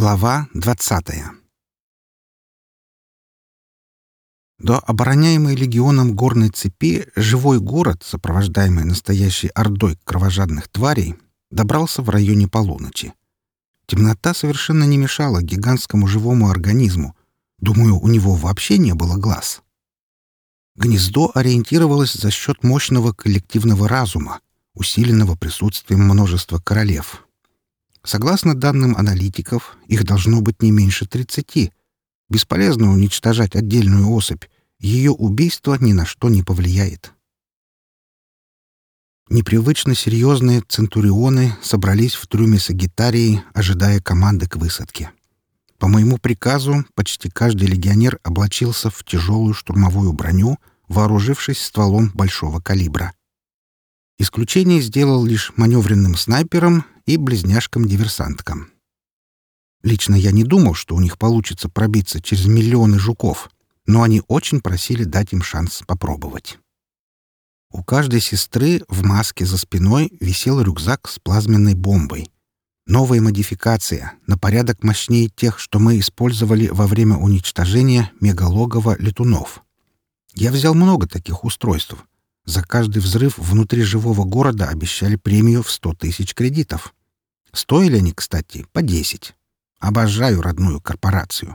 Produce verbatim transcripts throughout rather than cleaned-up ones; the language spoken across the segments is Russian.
Глава двадцатая. До обороняемой легионом горной цепи живой город, сопровождаемый настоящей ордой кровожадных тварей, добрался в районе полуночи. Темнота совершенно не мешала гигантскому живому организму. Думаю, у него вообще не было глаз. Гнездо ориентировалось за счет мощного коллективного разума, усиленного присутствием множества королев. Согласно данным аналитиков, их должно быть не меньше тридцати. Бесполезно уничтожать отдельную особь. Ее убийство ни на что не повлияет. Непривычно серьезные центурионы собрались в трюме Сагитарии, ожидая команды к высадке. По моему приказу, почти каждый легионер облачился в тяжелую штурмовую броню, вооружившись стволом большого калибра. Исключение сделал лишь маневренным снайпером и близняшкам-диверсанткам. Лично я не думал, что у них получится пробиться через миллионы жуков, но они очень просили дать им шанс попробовать. У каждой сестры в маске за спиной висел рюкзак с плазменной бомбой. Новая модификация, на порядок мощнее тех, что мы использовали во время уничтожения мегалогова летунов. Я взял много таких устройств. За каждый взрыв внутри живого города обещали премию в сто тысяч кредитов. Стоили они, кстати, по десять. Обожаю родную корпорацию.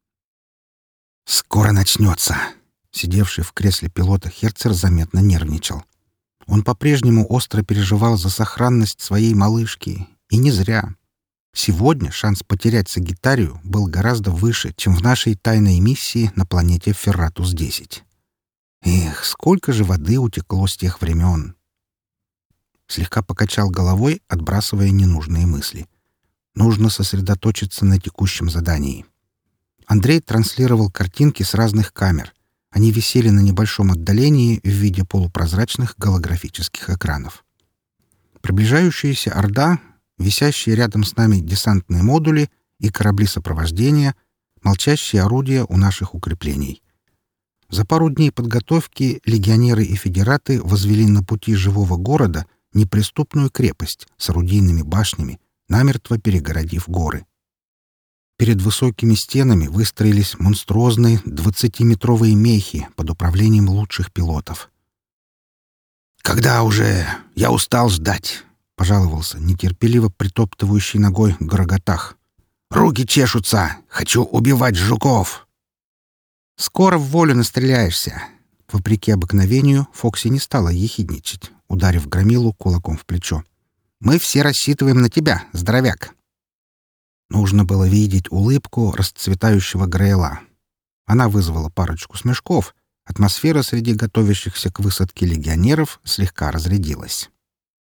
«Скоро начнется!» Сидевший в кресле пилота Херцер заметно нервничал. Он по-прежнему остро переживал за сохранность своей малышки. И не зря. Сегодня шанс потерять Сагитарию был гораздо выше, чем в нашей тайной миссии на планете Ферратус десять. Эх, сколько же воды утекло с тех времен! Слегка покачал головой, отбрасывая ненужные мысли. Нужно сосредоточиться на текущем задании. Андрей транслировал картинки с разных камер. Они висели на небольшом отдалении в виде полупрозрачных голографических экранов. Приближающаяся орда, висящие рядом с нами десантные модули и корабли сопровождения, молчащие орудия у наших укреплений. За пару дней подготовки легионеры и федераты возвели на пути живого города неприступную крепость с орудийными башнями, намертво перегородив горы. Перед высокими стенами выстроились монструозные двадцатиметровые мехи под управлением лучших пилотов. «Когда уже? Я устал ждать!» — пожаловался нетерпеливо притоптывающий ногой Гороготах. «Руки чешутся! Хочу убивать жуков!» «Скоро в волю настреляешься!» Вопреки обыкновению, Фокси не стала ехидничать, ударив Громилу кулаком в плечо. «Мы все рассчитываем на тебя, здоровяк!» Нужно было видеть улыбку расцветающего Грейла. Она вызвала парочку смешков. Атмосфера среди готовящихся к высадке легионеров слегка разрядилась.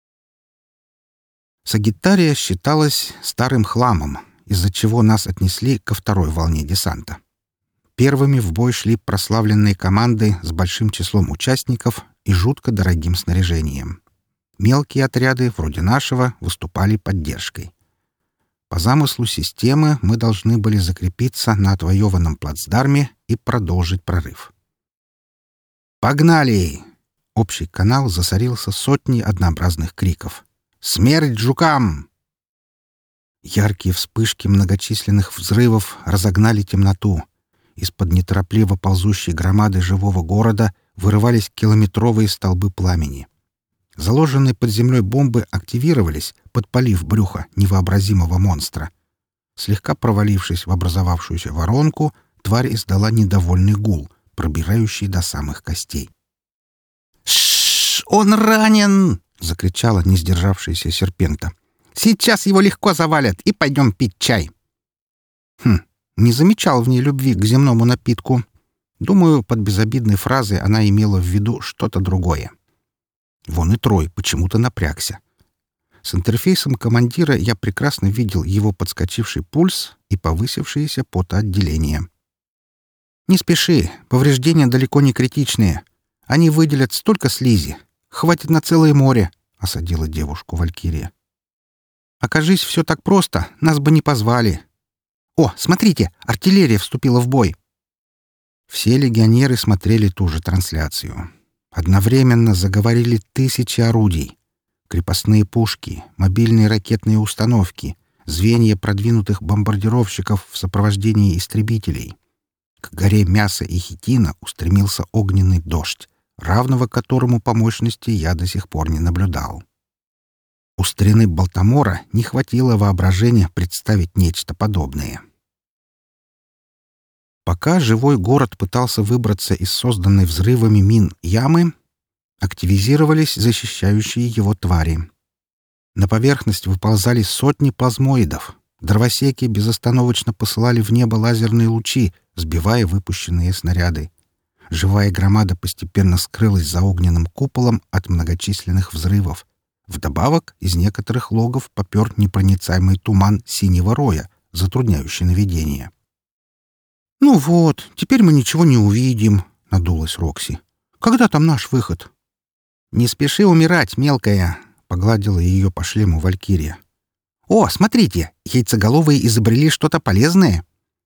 Сагитария считалась старым хламом, из-за чего нас отнесли ко второй волне десанта. Первыми в бой шли прославленные команды с большим числом участников и жутко дорогим снаряжением. Мелкие отряды, вроде нашего, выступали поддержкой. По замыслу системы мы должны были закрепиться на отвоеванном плацдарме и продолжить прорыв. «Погнали!» Общий канал засорился сотней однообразных криков. «Смерть жукам!» Яркие вспышки многочисленных взрывов разогнали темноту. Из-под неторопливо ползущей громады живого города вырывались километровые столбы пламени. Заложенные под землей бомбы активировались, подпалив брюхо невообразимого монстра. Слегка провалившись в образовавшуюся воронку, тварь издала недовольный гул, пробирающий до самых костей. «Ш-ш-ш! Он ранен!» — закричала не сдержавшаяся серпента. «Сейчас его легко завалят, и пойдем пить чай!» Хм, не замечал в ней любви к земному напитку. Думаю, под безобидной фразой она имела в виду что-то другое. Вон и Трой почему-то напрягся. С интерфейсом командира я прекрасно видел его подскочивший пульс и повысившееся потоотделение. «Не спеши, повреждения далеко не критичные. Они выделят столько слизи. Хватит на целое море», — осадила девушку Валькирия. «Окажись, все так просто, нас бы не позвали. О, смотрите, артиллерия вступила в бой». Все легионеры смотрели ту же трансляцию. Одновременно заговорили тысячи орудий. Крепостные пушки, мобильные ракетные установки, звенья продвинутых бомбардировщиков в сопровождении истребителей. К горе мяса и хитина устремился огненный дождь, равного которому по мощности я до сих пор не наблюдал. У старины Балтамора не хватило воображения представить нечто подобное. Пока живой город пытался выбраться из созданной взрывами мин ямы, активизировались защищающие его твари. На поверхность выползали сотни плазмоидов. Дровосеки безостановочно посылали в небо лазерные лучи, сбивая выпущенные снаряды. Живая громада постепенно скрылась за огненным куполом от многочисленных взрывов. Вдобавок из некоторых логов попер непроницаемый туман синего роя, затрудняющий наведение. «Ну вот, теперь мы ничего не увидим», — надулась Рокси. «Когда там наш выход?» «Не спеши умирать, мелкая», — погладила ее по шлему Валькирия. «О, смотрите, яйцеголовые изобрели что-то полезное».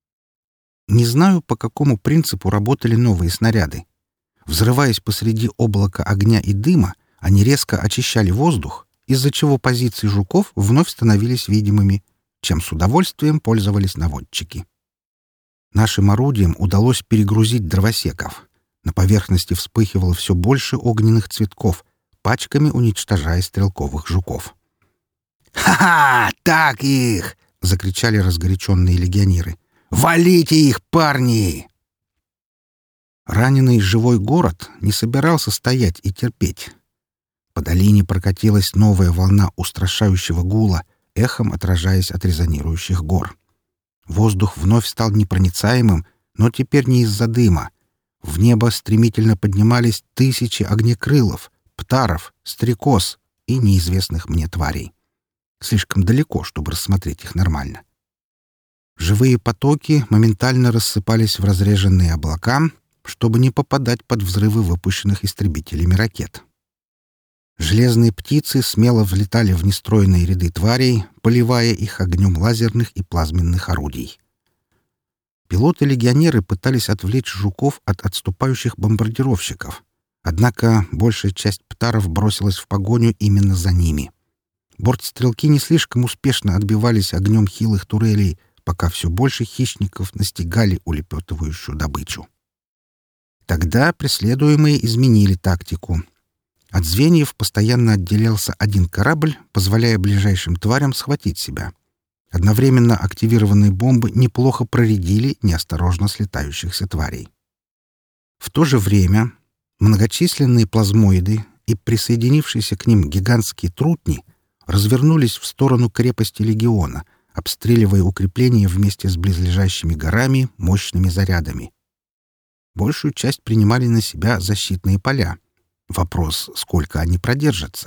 Не знаю, по какому принципу работали новые снаряды. Взрываясь посреди облака огня и дыма, они резко очищали воздух, из-за чего позиции жуков вновь становились видимыми, чем с удовольствием пользовались наводчики. Нашим орудиям удалось перегрузить дровосеков. На поверхности вспыхивало все больше огненных цветков, пачками уничтожая стрелковых жуков. «Ха-ха! Так их!» — закричали разгоряченные легионеры. «Валите их, парни!» Раненый живой город не собирался стоять и терпеть. По долине прокатилась новая волна устрашающего гула, эхом отражаясь от резонирующих гор. Воздух вновь стал непроницаемым, но теперь не из-за дыма. В небо стремительно поднимались тысячи огнекрылов, птаров, стрекоз и неизвестных мне тварей. Слишком далеко, чтобы рассмотреть их нормально. Живые потоки моментально рассыпались в разреженные облака, чтобы не попадать под взрывы выпущенных истребителями ракет. Железные птицы смело взлетали в нестроенные ряды тварей, поливая их огнем лазерных и плазменных орудий. Пилоты-легионеры пытались отвлечь жуков от отступающих бомбардировщиков, однако большая часть птаров бросилась в погоню именно за ними. Бортстрелки не слишком успешно отбивались огнем хилых турелей, пока все больше хищников настигали улепетывающую добычу. Тогда преследуемые изменили тактику. От звеньев постоянно отделялся один корабль, позволяя ближайшим тварям схватить себя. Одновременно активированные бомбы неплохо проредили неосторожно слетающихся тварей. В то же время многочисленные плазмоиды и присоединившиеся к ним гигантские трутни развернулись в сторону крепости легиона, обстреливая укрепления вместе с близлежащими горами мощными зарядами. Большую часть принимали на себя защитные поля. Вопрос, сколько они продержатся.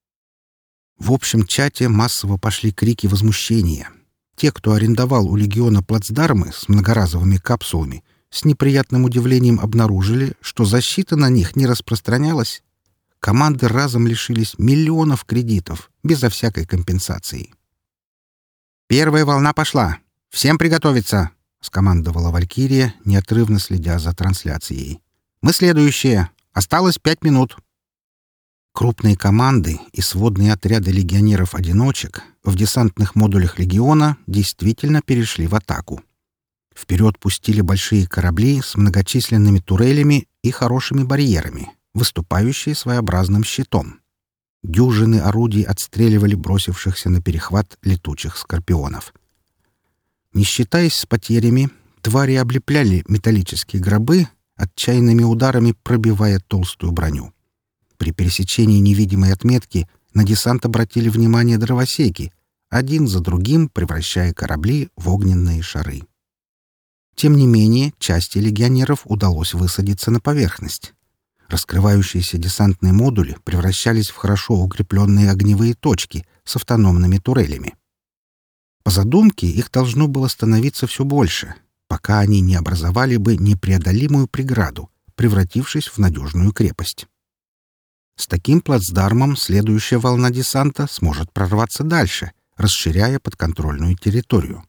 В общем чате массово пошли крики возмущения. Те, кто арендовал у легиона плацдармы с многоразовыми капсулами, с неприятным удивлением обнаружили, что защита на них не распространялась. Команды разом лишились миллионов кредитов, безо всякой компенсации. «Первая волна пошла! Всем приготовиться!» — скомандовала Валькирия, неотрывно следя за трансляцией. «Мы следующие! Осталось пять минут!» Крупные команды и сводные отряды легионеров-одиночек в десантных модулях легиона действительно перешли в атаку. Вперед пустили большие корабли с многочисленными турелями и хорошими барьерами, выступающие своеобразным щитом. Дюжины орудий отстреливали бросившихся на перехват летучих скорпионов. Не считаясь с потерями, твари облепляли металлические гробы, отчаянными ударами пробивая толстую броню. При пересечении невидимой отметки на десант обратили внимание дровосеки, один за другим превращая корабли в огненные шары. Тем не менее, части легионеров удалось высадиться на поверхность. Раскрывающиеся десантные модули превращались в хорошо укрепленные огневые точки с автономными турелями. По задумке их должно было становиться все больше, пока они не образовали бы непреодолимую преграду, превратившись в надежную крепость. С таким плацдармом следующая волна десанта сможет прорваться дальше, расширяя подконтрольную территорию.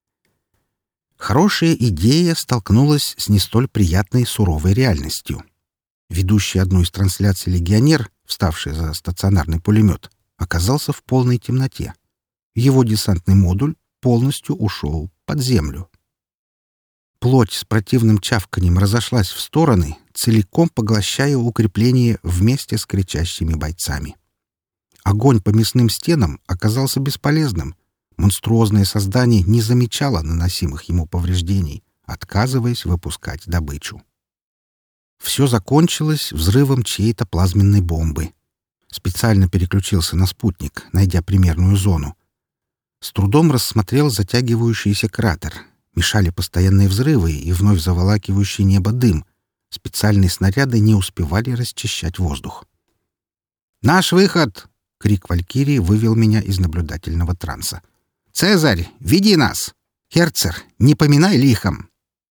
Хорошая идея столкнулась с не столь приятной суровой реальностью. Ведущий одну из трансляций легионер, вставший за стационарный пулемет, оказался в полной темноте. Его десантный модуль полностью ушел под землю. Плоть с противным чавканьем разошлась в стороны, целиком поглощая укрепление вместе с кричащими бойцами. Огонь по мясным стенам оказался бесполезным. Монструозное создание не замечало наносимых ему повреждений, отказываясь выпускать добычу. Все закончилось взрывом чьей-то плазменной бомбы. Специально переключился на спутник, найдя примерную зону. С трудом рассмотрел затягивающийся кратер. Мешали постоянные взрывы и вновь заволакивающий небо дым. Специальные снаряды не успевали расчищать воздух. «Наш выход!» — крик Валькирии вывел меня из наблюдательного транса. «Цезарь, веди нас! Херцер, не поминай лихом!»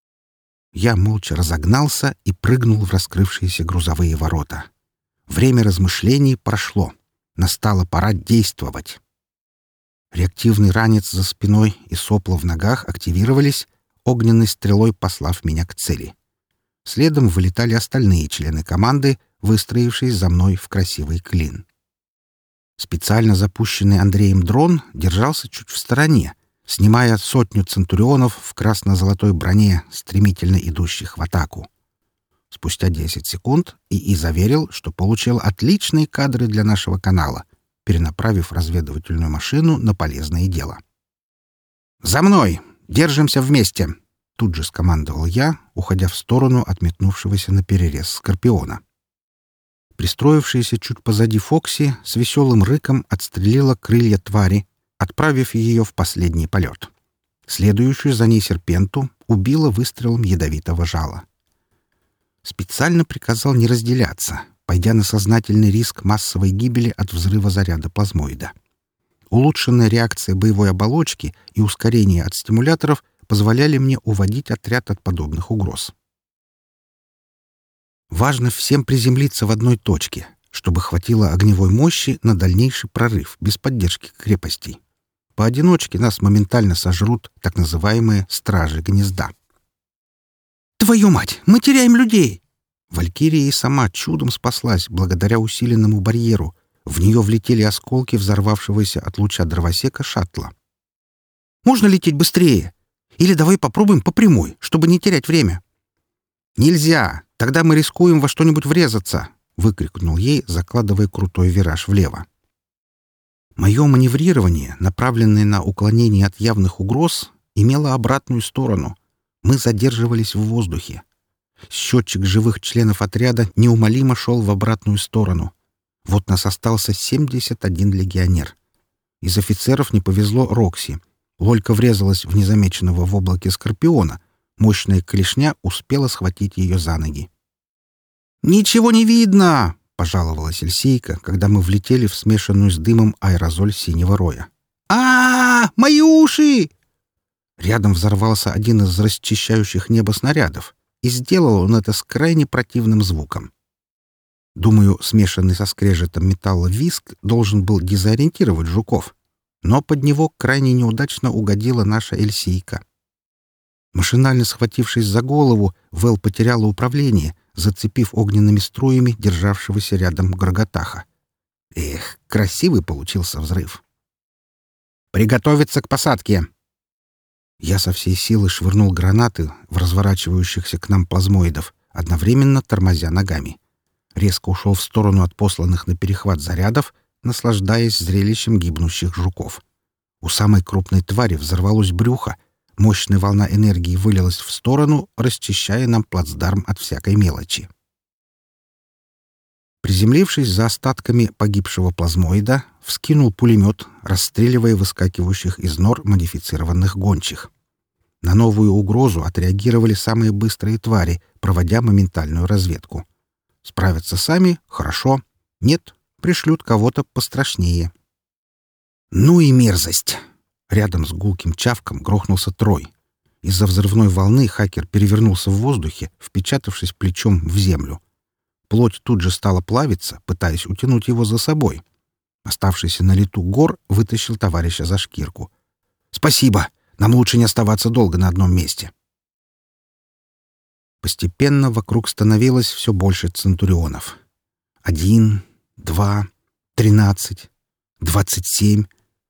Я молча разогнался и прыгнул в раскрывшиеся грузовые ворота. Время размышлений прошло. Настала пора действовать. Реактивный ранец за спиной и сопло в ногах активировались, огненной стрелой послав меня к цели. Следом вылетали остальные члены команды, выстроившись за мной в красивый клин. Специально запущенный Андреем дрон держался чуть в стороне, снимая сотню центурионов в красно-золотой броне, стремительно идущих в атаку. Спустя десять секунд ИИ заверил, что получил отличные кадры для нашего канала, перенаправив разведывательную машину на полезное дело. «За мной! Держимся вместе!» — тут же скомандовал я, уходя в сторону от метнувшегося на перерез Скорпиона. Пристроившаяся чуть позади Фокси с веселым рыком отстрелила крылья твари, отправив ее в последний полет. Следующую за ней серпенту убила выстрелом ядовитого жала. Специально приказал не разделяться, пойдя на сознательный риск массовой гибели от взрыва заряда плазмоида. Улучшенная реакция боевой оболочки и ускорение от стимуляторов позволяли мне уводить отряд от подобных угроз. Важно всем приземлиться в одной точке, чтобы хватило огневой мощи на дальнейший прорыв без поддержки крепостей. Поодиночке нас моментально сожрут так называемые «стражи гнезда». «Твою мать! Мы теряем людей!» Валькирия и сама чудом спаслась благодаря усиленному барьеру. В нее влетели осколки взорвавшегося от луча дровосека шаттла. «Можно лететь быстрее? Или давай попробуем по прямой, чтобы не терять время?» «Нельзя! Тогда мы рискуем во что-нибудь врезаться!» — выкрикнул ей, закладывая крутой вираж влево. Мое маневрирование, направленное на уклонение от явных угроз, имело обратную сторону. Мы задерживались в воздухе. Счетчик живых членов отряда неумолимо шел в обратную сторону. Вот нас остался семьдесят один легионер. Из офицеров не повезло Рокси. Лолька врезалась в незамеченного в облаке Скорпиона. Мощная клешня успела схватить ее за ноги. «Ничего не видно!» — пожаловалась Эльсейка, когда мы влетели в смешанную с дымом аэрозоль синего роя. а, -а, -а Мои уши!» Рядом взорвался один из расчищающих небо снарядов, и сделал он это с крайне противным звуком. Думаю, смешанный со скрежетом металла виск должен был дезориентировать жуков, но под него крайне неудачно угодила наша Эльсейка. Машинально схватившись за голову, Вэл потеряла управление, зацепив огненными струями державшегося рядом Гроготаха. Эх, красивый получился взрыв. «Приготовиться к посадке!» Я со всей силы швырнул гранаты в разворачивающихся к нам плазмоидов, одновременно тормозя ногами. Резко ушел в сторону от посланных на перехват зарядов, наслаждаясь зрелищем гибнущих жуков. У самой крупной твари взорвалось брюхо, мощная волна энергии вылилась в сторону, расчищая нам плацдарм от всякой мелочи. Приземлившись за остатками погибшего плазмоида, вскинул пулемет, расстреливая выскакивающих из нор модифицированных гончих. На новую угрозу отреагировали самые быстрые твари, проводя моментальную разведку. Справятся сами — хорошо. Нет, пришлют кого-то пострашнее. Ну и мерзость! Рядом с гулким чавком грохнулся Трой. Из-за взрывной волны хакер перевернулся в воздухе, впечатавшись плечом в землю. Плоть тут же стала плавиться, пытаясь утянуть его за собой. Оставшийся на лету Гор вытащил товарища за шкирку. «Спасибо! Нам лучше не оставаться долго на одном месте!» Постепенно вокруг становилось все больше центурионов. Один, два, тринадцать, двадцать семь.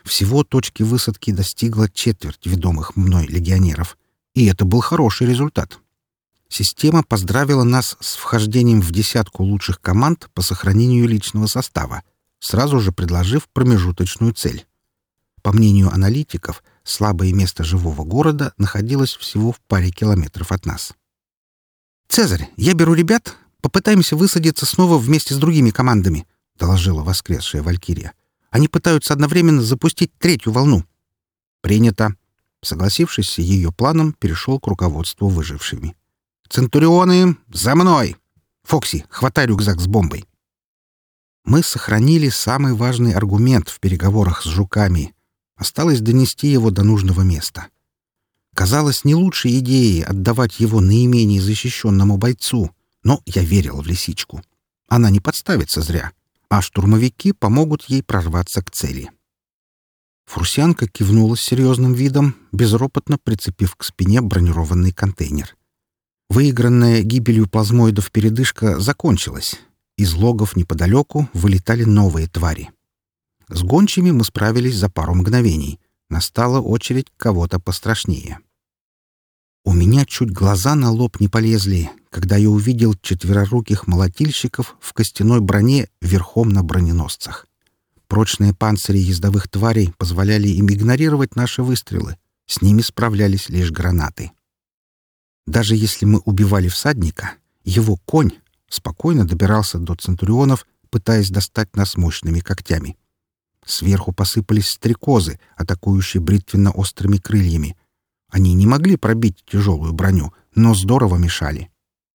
Всего точки высадки достигла четверть ведомых мной легионеров, и это был хороший результат. Система поздравила нас с вхождением в десятку лучших команд по сохранению личного состава, сразу же предложив промежуточную цель. По мнению аналитиков, слабое место живого города находилось всего в паре километров от нас. «Цезарь, я беру ребят, попытаемся высадиться снова вместе с другими командами», — доложила воскресшая Валькирия. «Они пытаются одновременно запустить третью волну». «Принято». Согласившись с ее планом, перешел к руководству выжившими. «Центурионы, за мной! Фокси, хватай рюкзак с бомбой!» Мы сохранили самый важный аргумент в переговорах с жуками. Осталось донести его до нужного места. Казалось не лучшей идеей отдавать его наименее защищенному бойцу, но я верил в лисичку. Она не подставится зря, а штурмовики помогут ей прорваться к цели. Фурсианка кивнула с серьезным видом, безропотно прицепив к спине бронированный контейнер. Выигранная гибелью плазмоидов передышка закончилась. Из логов неподалеку вылетали новые твари. С гончими мы справились за пару мгновений. Настала очередь кого-то пострашнее. У меня чуть глаза на лоб не полезли, когда я увидел четвероруких молотильщиков в костяной броне верхом на броненосцах. Прочные панцири ездовых тварей позволяли им игнорировать наши выстрелы. С ними справлялись лишь гранаты. Даже если мы убивали всадника, его конь спокойно добирался до центурионов, пытаясь достать нас мощными когтями. Сверху посыпались стрекозы, атакующие бритвенно-острыми крыльями. Они не могли пробить тяжелую броню, но здорово мешали.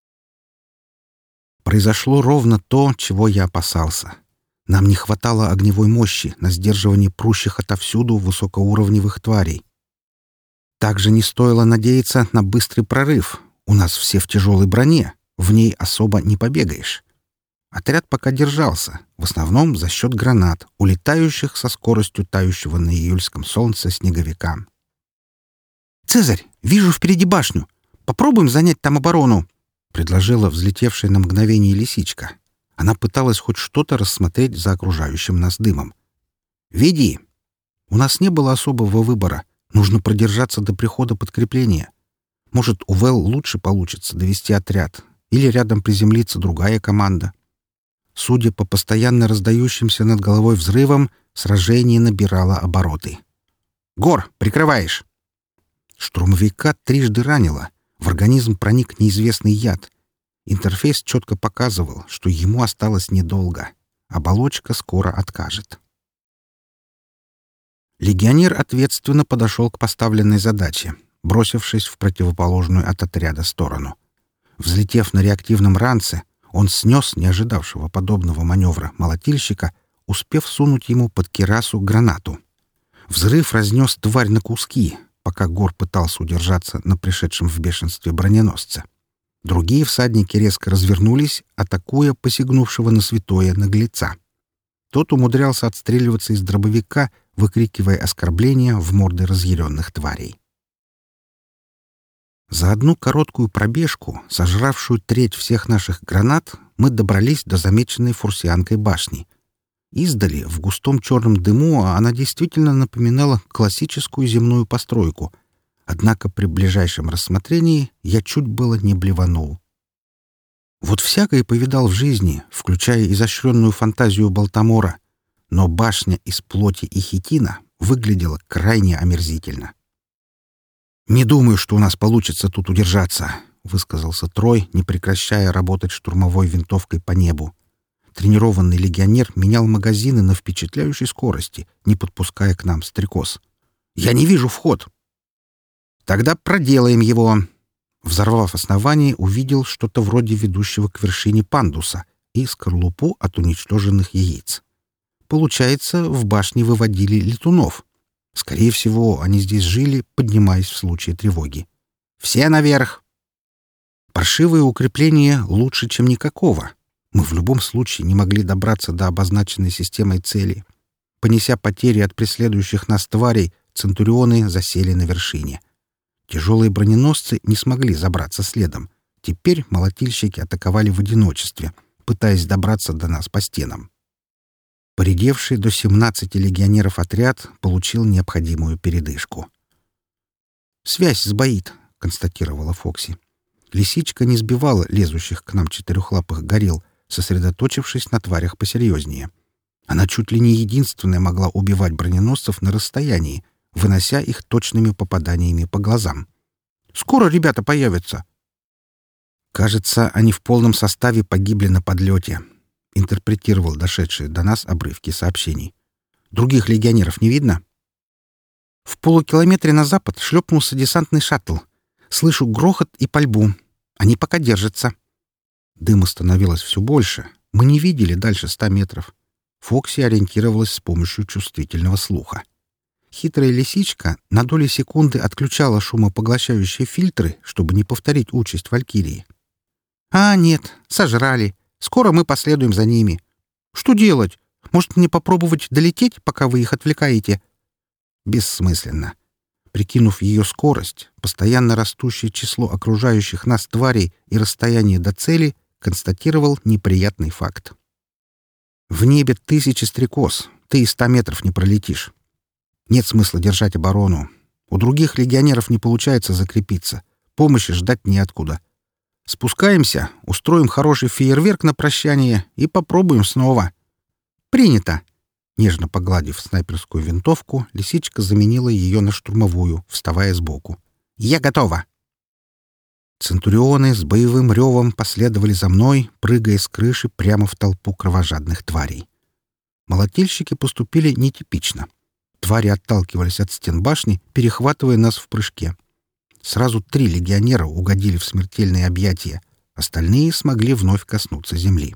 Произошло ровно то, чего я опасался. Нам не хватало огневой мощи на сдерживание прущих отовсюду высокоуровневых тварей. Также не стоило надеяться на быстрый прорыв. У нас все в тяжелой броне, в ней особо не побегаешь. Отряд пока держался, в основном за счет гранат, улетающих со скоростью тающего на июльском солнце снеговика. «Цезарь, вижу впереди башню. Попробуем занять там оборону», — предложила взлетевшая на мгновение лисичка. Она пыталась хоть что-то рассмотреть за окружающим нас дымом. «Веди!» У нас не было особого выбора. Нужно продержаться до прихода подкрепления. Может, у Вэл лучше получится довести отряд, или рядом приземлится другая команда. Судя по постоянно раздающимся над головой взрывам, сражение набирало обороты. «Гор, прикрываешь!» Штурмовика трижды ранило. В организм проник неизвестный яд. Интерфейс четко показывал, что ему осталось недолго. Оболочка скоро откажет. Легионер ответственно подошел к поставленной задаче, бросившись в противоположную от отряда сторону. Взлетев на реактивном ранце, он снес не ожидавшего подобного маневра молотильщика, успев сунуть ему под кирасу гранату. Взрыв разнес тварь на куски, пока Гор пытался удержаться на пришедшем в бешенстве броненосце. Другие всадники резко развернулись, атакуя посягнувшего на святое наглеца. Тот умудрялся отстреливаться из дробовика, выкрикивая оскорбления в морды разъяренных тварей. За одну короткую пробежку, сожравшую треть всех наших гранат, мы добрались до замеченной фурсианкой башни. Издали, в густом черном дыму, она действительно напоминала классическую земную постройку. Однако при ближайшем рассмотрении я чуть было не блеванул. Вот всякое повидал в жизни, включая изощренную фантазию Балтамора, но башня из плоти и хитина выглядела крайне омерзительно. «Не думаю, что у нас получится тут удержаться», — высказался Трой, не прекращая работать штурмовой винтовкой по небу. Тренированный легионер менял магазины на впечатляющей скорости, не подпуская к нам стрекоз. «Я не вижу вход». «Тогда проделаем его». Взорвав основание, увидел что-то вроде ведущего к вершине пандуса и скорлупу от уничтоженных яиц. Получается, в башне выводили летунов. Скорее всего, они здесь жили, поднимаясь в случае тревоги. «Все наверх!» Паршивое укрепление лучше, чем никакого. Мы в любом случае не могли добраться до обозначенной системой цели. Понеся потери от преследующих нас тварей, центурионы засели на вершине. Тяжелые броненосцы не смогли забраться следом. Теперь молотильщики атаковали в одиночестве, пытаясь добраться до нас по стенам. Поредевший до семнадцати легионеров отряд получил необходимую передышку. «Связь сбоит», — констатировала Фокси. Лисичка не сбивала лезущих к нам четырехлапых горилл, сосредоточившись на тварях посерьезнее. Она чуть ли не единственная могла убивать броненосцев на расстоянии, вынося их точными попаданиями по глазам. «Скоро ребята появятся!» «Кажется, они в полном составе погибли на подлете», — интерпретировал дошедшие до нас обрывки сообщений. «Других легионеров не видно?» «В полукилометре на запад шлепнулся десантный шаттл. Слышу грохот и пальбу. Они пока держатся». Дыма становилось все больше. Мы не видели дальше ста метров. Фокси ориентировалась с помощью чувствительного слуха. Хитрая лисичка на доли секунды отключала шумопоглощающие фильтры, чтобы не повторить участь Валькирии. «А, нет, сожрали. Скоро мы последуем за ними. Что делать? Может, мне попробовать долететь, пока вы их отвлекаете?» Бессмысленно. Прикинув ее скорость, постоянно растущее число окружающих нас тварей и расстояние до цели, констатировал неприятный факт. «В небе тысячи стрекоз. Ты и ста метров не пролетишь. Нет смысла держать оборону. У других легионеров не получается закрепиться. Помощи ждать неоткуда. Спускаемся, устроим хороший фейерверк на прощание и попробуем снова». «Принято!» Нежно погладив снайперскую винтовку, лисичка заменила ее на штурмовую, вставая сбоку. «Я готова!» Центурионы с боевым ревом последовали за мной, прыгая с крыши прямо в толпу кровожадных тварей. Молотильщики поступили нетипично. Твари отталкивались от стен башни, перехватывая нас в прыжке. Сразу три легионера угодили в смертельные объятия, остальные смогли вновь коснуться земли.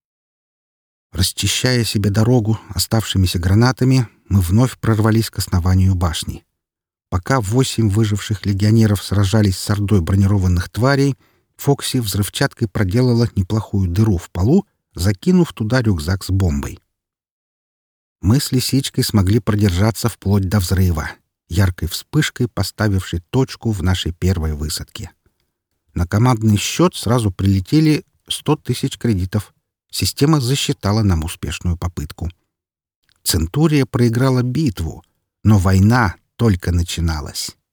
Расчищая себе дорогу оставшимися гранатами, мы вновь прорвались к основанию башни. Пока восемь выживших легионеров сражались с ордой бронированных тварей, Фокси взрывчаткой проделала неплохую дыру в полу, закинув туда рюкзак с бомбой. Мы с лисичкой смогли продержаться вплоть до взрыва, яркой вспышкой поставившей точку в нашей первой высадке. На командный счет сразу прилетели сто тысяч кредитов. Система засчитала нам успешную попытку. Центурия проиграла битву, но война только начиналась.